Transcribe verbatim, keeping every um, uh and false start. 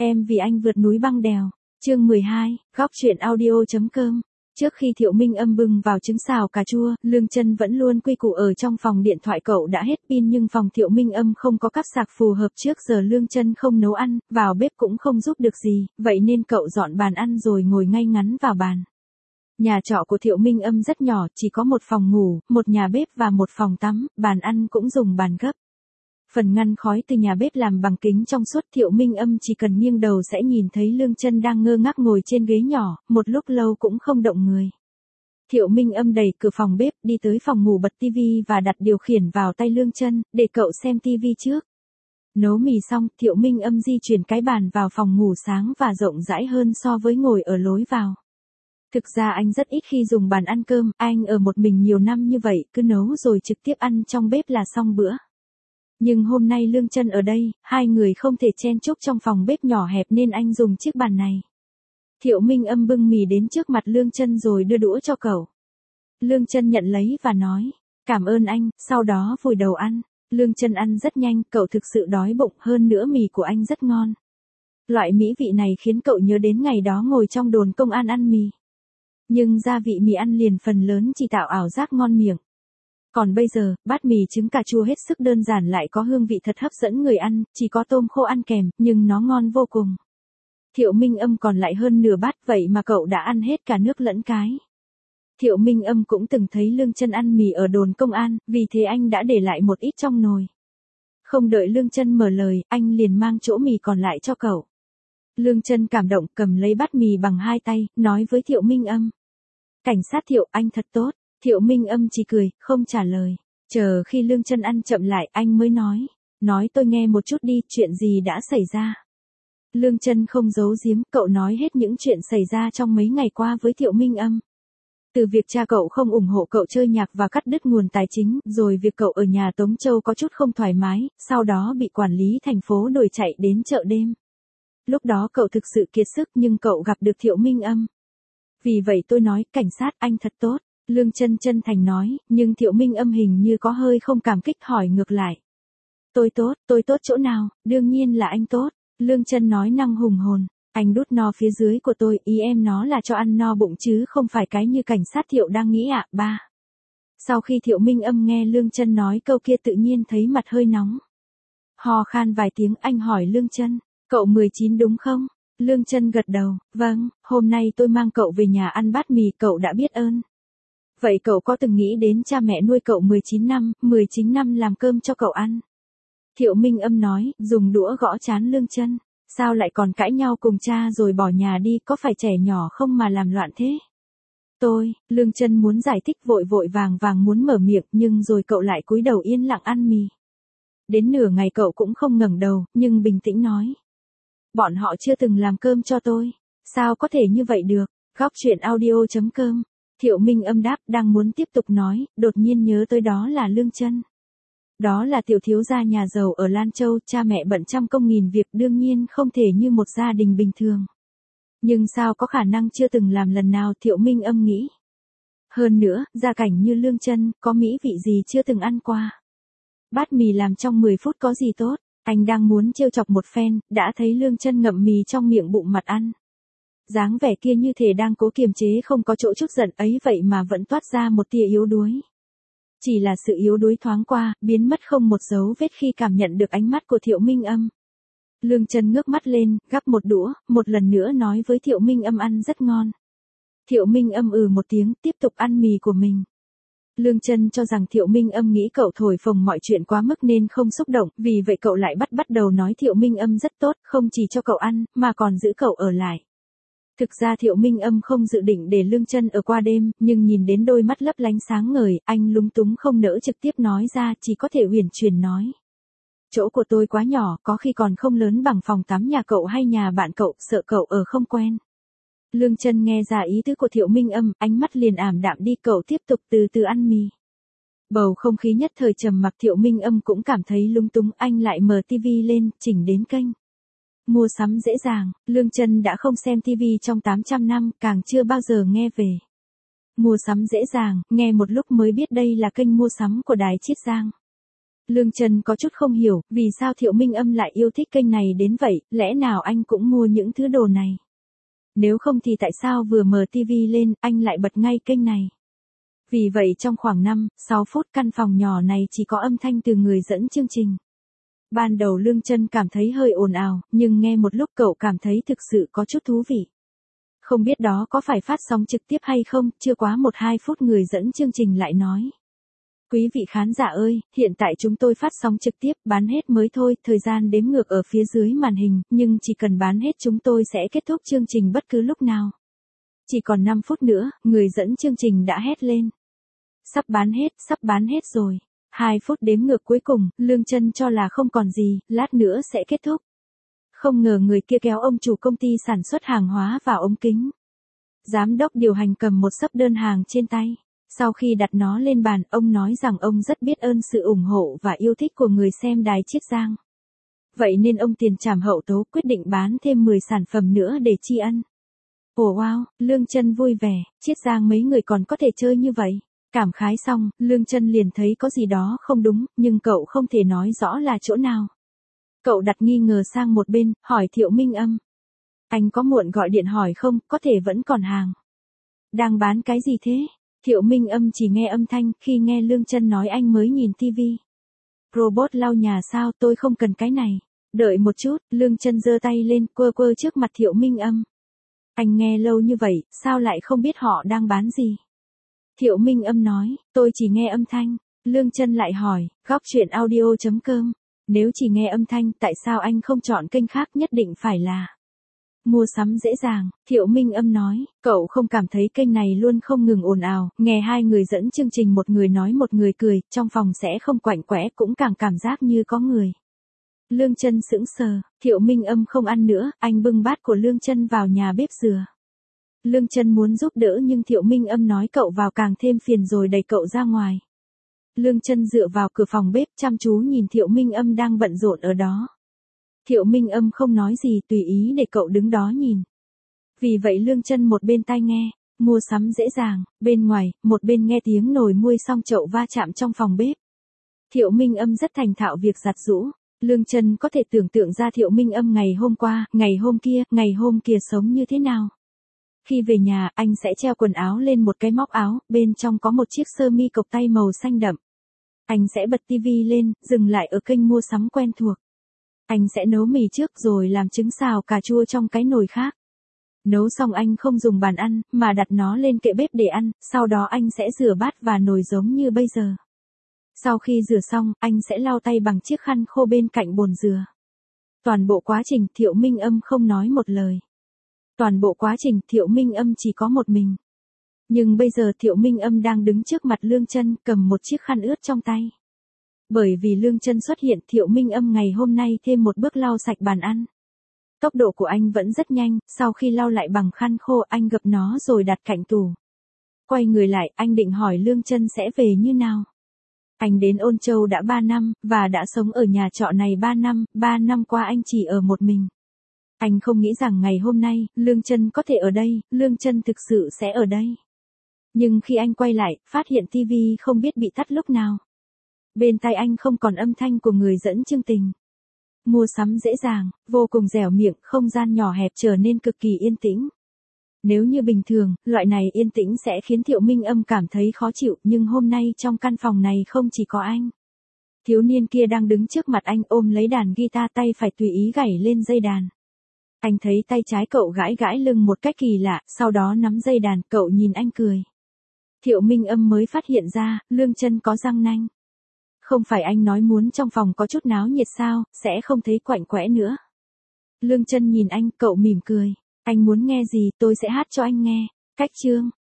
Em vì anh vượt núi băng đèo. Chương mười hai, góc truyện audio.com. Trước khi Thiệu Minh Âm bưng vào trứng xào cà chua, Lương Chân vẫn luôn quy củ ở trong phòng. Điện thoại cậu đã hết pin nhưng phòng Thiệu Minh Âm không có cáp sạc phù hợp. Trước giờ Lương Chân không nấu ăn, vào bếp cũng không giúp được gì, vậy nên cậu dọn bàn ăn rồi ngồi ngay ngắn vào bàn. Nhà trọ của Thiệu Minh Âm rất nhỏ, chỉ có một phòng ngủ, một nhà bếp và một phòng tắm, bàn ăn cũng dùng bàn gấp. Phần ngăn khói từ nhà bếp làm bằng kính trong suốt. Thiệu Minh Âm chỉ cần nghiêng đầu sẽ nhìn thấy Lương Chân đang ngơ ngác ngồi trên ghế nhỏ, một lúc lâu cũng không động người. Thiệu Minh Âm đẩy cửa phòng bếp, đi tới phòng ngủ bật tivi và đặt điều khiển vào tay Lương Chân, để cậu xem tivi trước. Nấu mì xong, Thiệu Minh Âm di chuyển cái bàn vào phòng ngủ sáng và rộng rãi hơn so với ngồi ở lối vào. Thực ra anh rất ít khi dùng bàn ăn cơm, anh ở một mình nhiều năm như vậy, cứ nấu rồi trực tiếp ăn trong bếp là xong bữa. Nhưng hôm nay Lương Chân ở đây, hai người không thể chen chúc trong phòng bếp nhỏ hẹp nên anh dùng chiếc bàn này. Thiệu Minh Âm bưng mì đến trước mặt Lương Chân rồi đưa đũa cho cậu. Lương Chân nhận lấy và nói, cảm ơn anh, sau đó vùi đầu ăn. Lương Chân ăn rất nhanh, cậu thực sự đói bụng, hơn nữa mì của anh rất ngon. Loại mỹ vị này khiến cậu nhớ đến ngày đó ngồi trong đồn công an ăn mì. Nhưng gia vị mì ăn liền phần lớn chỉ tạo ảo giác ngon miệng. Còn bây giờ, bát mì trứng cà chua hết sức đơn giản lại có hương vị thật hấp dẫn người ăn, chỉ có tôm khô ăn kèm, nhưng nó ngon vô cùng. Thiệu Minh Âm còn lại hơn nửa bát, vậy mà cậu đã ăn hết cả nước lẫn cái. Thiệu Minh Âm cũng từng thấy Lương Chân ăn mì ở đồn công an, vì thế anh đã để lại một ít trong nồi. Không đợi Lương Chân mở lời, anh liền mang chỗ mì còn lại cho cậu. Lương Chân cảm động, cầm lấy bát mì bằng hai tay, nói với Thiệu Minh Âm. Cảnh sát Thiệu, anh thật tốt. Thiệu Minh Âm chỉ cười, không trả lời. Chờ khi Lương Chân ăn chậm lại, anh mới nói. Nói tôi nghe một chút đi, chuyện gì đã xảy ra. Lương Chân không giấu giếm, cậu nói hết những chuyện xảy ra trong mấy ngày qua với Thiệu Minh Âm. Từ việc cha cậu không ủng hộ cậu chơi nhạc và cắt đứt nguồn tài chính, rồi việc cậu ở nhà Tống Châu có chút không thoải mái, sau đó bị quản lý thành phố đuổi chạy đến chợ đêm. Lúc đó cậu thực sự kiệt sức nhưng cậu gặp được Thiệu Minh Âm. Vì vậy tôi nói, cảnh sát, anh thật tốt. Lương Chân chân thành nói, nhưng Thiệu Minh Âm hình như có hơi không cảm kích hỏi ngược lại. Tôi tốt, tôi tốt chỗ nào, đương nhiên là anh tốt. Lương Chân nói năng hùng hồn, anh đút no phía dưới của tôi, ý em nó là cho ăn no bụng chứ không phải cái như cảnh sát Thiệu đang nghĩ ạ, ba. Sau khi Thiệu Minh Âm nghe Lương Chân nói câu kia tự nhiên thấy mặt hơi nóng. Ho khan vài tiếng, anh hỏi Lương Chân, cậu mười chín đúng không? Lương Chân gật đầu, vâng, hôm nay tôi mang cậu về nhà ăn bát mì, cậu đã biết ơn. Vậy cậu có từng nghĩ đến cha mẹ nuôi cậu mười chín năm, mười chín năm làm cơm cho cậu ăn? Thiệu Minh Âm nói, dùng đũa gõ trán Lương Chân. Sao lại còn cãi nhau cùng cha rồi bỏ nhà đi, có phải trẻ nhỏ không mà làm loạn thế? Tôi, Lương Chân muốn giải thích vội vội vàng vàng muốn mở miệng nhưng rồi cậu lại cúi đầu yên lặng ăn mì. Đến nửa ngày cậu cũng không ngẩng đầu, nhưng bình tĩnh nói. Bọn họ chưa từng làm cơm cho tôi. Sao có thể như vậy được? Góc truyện audio.com. Thiệu Minh Âm đáp, đang muốn tiếp tục nói, đột nhiên nhớ tới đó là Lương Chân. Đó là tiểu thiếu gia nhà giàu ở Lan Châu, cha mẹ bận trăm công nghìn việc đương nhiên không thể như một gia đình bình thường. Nhưng sao có khả năng chưa từng làm lần nào, Thiệu Minh Âm nghĩ. Hơn nữa, gia cảnh như Lương Chân, có mỹ vị gì chưa từng ăn qua. Bát mì làm trong mười phút có gì tốt, anh đang muốn trêu chọc một phen, đã thấy Lương Chân ngậm mì trong miệng bụng mặt ăn. Dáng vẻ kia như thể đang cố kiềm chế không có chỗ chút giận ấy vậy mà vẫn toát ra một tia yếu đuối. Chỉ là sự yếu đuối thoáng qua, biến mất không một dấu vết khi cảm nhận được ánh mắt của Thiệu Minh Âm. Lương Chân ngước mắt lên, gắp một đũa, một lần nữa nói với Thiệu Minh Âm ăn rất ngon. Thiệu Minh Âm ừ một tiếng, tiếp tục ăn mì của mình. Lương Chân cho rằng Thiệu Minh Âm nghĩ cậu thổi phồng mọi chuyện quá mức nên không xúc động, vì vậy cậu lại bắt bắt đầu nói Thiệu Minh Âm rất tốt, không chỉ cho cậu ăn, mà còn giữ cậu ở lại. Thực ra Thiệu Minh Âm không dự định để Lương Chân ở qua đêm, nhưng nhìn đến đôi mắt lấp lánh sáng ngời, anh lúng túng không nỡ trực tiếp nói ra, chỉ có thể uyển chuyển nói. Chỗ của tôi quá nhỏ, có khi còn không lớn bằng phòng tắm nhà cậu hay nhà bạn cậu, sợ cậu ở không quen. Lương Chân nghe ra ý tứ của Thiệu Minh Âm, ánh mắt liền ảm đạm đi, cậu tiếp tục từ từ ăn mì. Bầu không khí nhất thời trầm mặc, Thiệu Minh Âm cũng cảm thấy lung túng, anh lại mở tivi lên, chỉnh đến kênh Mua sắm dễ dàng. Lương Chân đã không xem tivi trong tám trăm năm, càng chưa bao giờ nghe về Mua sắm dễ dàng, nghe một lúc mới biết đây là kênh mua sắm của Đài Chiết Giang. Lương Chân có chút không hiểu, vì sao Thiệu Minh Âm lại yêu thích kênh này đến vậy, lẽ nào anh cũng mua những thứ đồ này? Nếu không thì tại sao vừa mở tivi lên, anh lại bật ngay kênh này? Vì vậy trong khoảng năm, sáu phút căn phòng nhỏ này chỉ có âm thanh từ người dẫn chương trình. Ban đầu Lương Chân cảm thấy hơi ồn ào, nhưng nghe một lúc cậu cảm thấy thực sự có chút thú vị. Không biết đó có phải phát sóng trực tiếp hay không, chưa quá một hai phút người dẫn chương trình lại nói. Quý vị khán giả ơi, hiện tại chúng tôi phát sóng trực tiếp, bán hết mới thôi, thời gian đếm ngược ở phía dưới màn hình, nhưng chỉ cần bán hết chúng tôi sẽ kết thúc chương trình bất cứ lúc nào. Chỉ còn năm phút nữa, người dẫn chương trình đã hét lên. Sắp bán hết, sắp bán hết rồi. hai phút đếm ngược cuối cùng, Lương Chân cho là không còn gì, lát nữa sẽ kết thúc. Không ngờ người kia kéo ông chủ công ty sản xuất hàng hóa vào ống kính. Giám đốc điều hành cầm một xấp đơn hàng trên tay. Sau khi đặt nó lên bàn, ông nói rằng ông rất biết ơn sự ủng hộ và yêu thích của người xem đài Chiết Giang. Vậy nên ông tiền trảm hậu tố quyết định bán thêm mười sản phẩm nữa để tri ân. Ồ wow, Lương Chân vui vẻ, Chiết Giang mấy người còn có thể chơi như vậy. Cảm khái xong, Lương Chân liền thấy có gì đó không đúng, nhưng cậu không thể nói rõ là chỗ nào. Cậu đặt nghi ngờ sang một bên, hỏi Thiệu Minh Âm. Anh có muộn gọi điện hỏi không, có thể vẫn còn hàng. Đang bán cái gì thế? Thiệu Minh Âm chỉ nghe âm thanh, khi nghe Lương Chân nói anh mới nhìn tivi. Robot lau nhà sao, tôi không cần cái này. Đợi một chút, Lương Chân giơ tay lên, quơ quơ trước mặt Thiệu Minh Âm. Anh nghe lâu như vậy, sao lại không biết họ đang bán gì? Thiệu Minh Âm nói, tôi chỉ nghe âm thanh. Lương Chân lại hỏi, góc truyện audio chấm com. Nếu chỉ nghe âm thanh, tại sao anh không chọn kênh khác, nhất định phải là mua sắm dễ dàng? Thiệu Minh Âm nói, cậu không cảm thấy kênh này luôn không ngừng ồn ào, nghe hai người dẫn chương trình một người nói một người cười, trong phòng sẽ không quạnh quẽ, cũng càng cảm giác như có người. Lương Chân sững sờ, Thiệu Minh Âm không ăn nữa, anh bưng bát của Lương Chân vào nhà bếp dừa. Lương Chân muốn giúp đỡ nhưng Thiệu Minh Âm nói cậu vào càng thêm phiền rồi đẩy cậu ra ngoài. Lương Chân dựa vào cửa phòng bếp chăm chú nhìn Thiệu Minh Âm đang bận rộn ở đó. Thiệu Minh Âm không nói gì, tùy ý để cậu đứng đó nhìn. Vì vậy Lương Chân một bên tai nghe, mua sắm dễ dàng, bên ngoài, một bên nghe tiếng nồi muôi xong chậu va chạm trong phòng bếp. Thiệu Minh Âm rất thành thạo việc giặt giũ. Lương Chân có thể tưởng tượng ra Thiệu Minh Âm ngày hôm qua, ngày hôm kia, ngày hôm kia sống như thế nào. Khi về nhà, anh sẽ treo quần áo lên một cái móc áo, bên trong có một chiếc sơ mi cộc tay màu xanh đậm. Anh sẽ bật tivi lên, dừng lại ở kênh mua sắm quen thuộc. Anh sẽ nấu mì trước rồi làm trứng xào cà chua trong cái nồi khác. Nấu xong anh không dùng bàn ăn, mà đặt nó lên kệ bếp để ăn, sau đó anh sẽ rửa bát và nồi giống như bây giờ. Sau khi rửa xong, anh sẽ lau tay bằng chiếc khăn khô bên cạnh bồn dừa. Toàn bộ quá trình Thiệu Minh Âm không nói một lời. Toàn bộ quá trình Thiệu Minh Âm chỉ có một mình. Nhưng bây giờ Thiệu Minh Âm đang đứng trước mặt Lương Chân, cầm một chiếc khăn ướt trong tay. Bởi vì Lương Chân xuất hiện, Thiệu Minh Âm ngày hôm nay thêm một bước lau sạch bàn ăn. Tốc độ của anh vẫn rất nhanh, sau khi lau lại bằng khăn khô anh gập nó rồi đặt cạnh tủ. Quay người lại, anh định hỏi Lương Chân sẽ về như nào. Anh đến Ôn Châu đã ba năm, và đã sống ở nhà trọ này ba năm, ba năm qua anh chỉ ở một mình. Anh không nghĩ rằng ngày hôm nay, Lương Chân có thể ở đây, Lương Chân thực sự sẽ ở đây. Nhưng khi anh quay lại, phát hiện tivi không biết bị tắt lúc nào. Bên tai anh không còn âm thanh của người dẫn chương trình. Mua sắm dễ dàng, vô cùng dẻo miệng, không gian nhỏ hẹp trở nên cực kỳ yên tĩnh. Nếu như bình thường, loại này yên tĩnh sẽ khiến Thiệu Minh Âm cảm thấy khó chịu, nhưng hôm nay trong căn phòng này không chỉ có anh. Thiếu niên kia đang đứng trước mặt anh ôm lấy đàn guitar, tay phải tùy ý gảy lên dây đàn. Anh thấy tay trái cậu gãi gãi lưng một cách kỳ lạ, sau đó nắm dây đàn, cậu nhìn anh cười. Thiệu Minh Âm mới phát hiện ra, Lương Chân có răng nanh. Không phải anh nói muốn trong phòng có chút náo nhiệt sao, sẽ không thấy quạnh quẽ nữa. Lương Chân nhìn anh, cậu mỉm cười. Anh muốn nghe gì, tôi sẽ hát cho anh nghe. Cách chương.